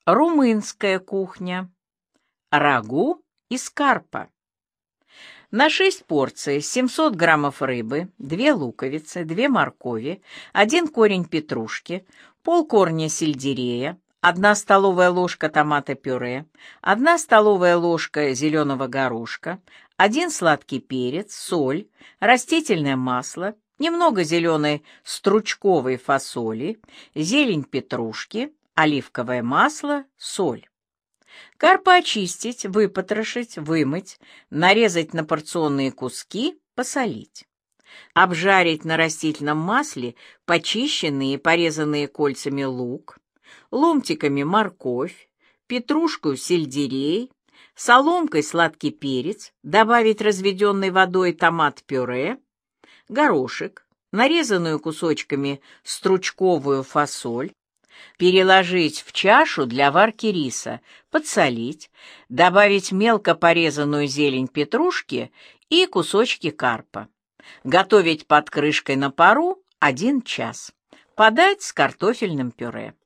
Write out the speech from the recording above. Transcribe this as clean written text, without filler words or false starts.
Румынская кухня. Рагу из карпа. На 6 порций 700 граммов рыбы, 2 луковицы, 2 моркови, 1 корень петрушки, полкорня сельдерея, 1 столовая ложка томата-пюре, 1 столовая ложка зеленого горошка, 1 сладкий перец, соль, растительное масло, немного зеленой стручковой фасоли, зелень петрушки, оливковое масло, соль. Карпа очистить, выпотрошить, вымыть, нарезать на порционные куски, посолить. Обжарить на растительном масле почищенные и порезанные кольцами лук, ломтиками морковь, петрушку, сельдерей, соломкой сладкий перец, добавить разведенной водой томат-пюре, горошек, нарезанную кусочками стручковую фасоль, переложить в чашу для варки риса, подсолить, добавить мелко порезанную зелень петрушки и кусочки карпа. Готовить под крышкой на пару 1 час. Подать с картофельным пюре.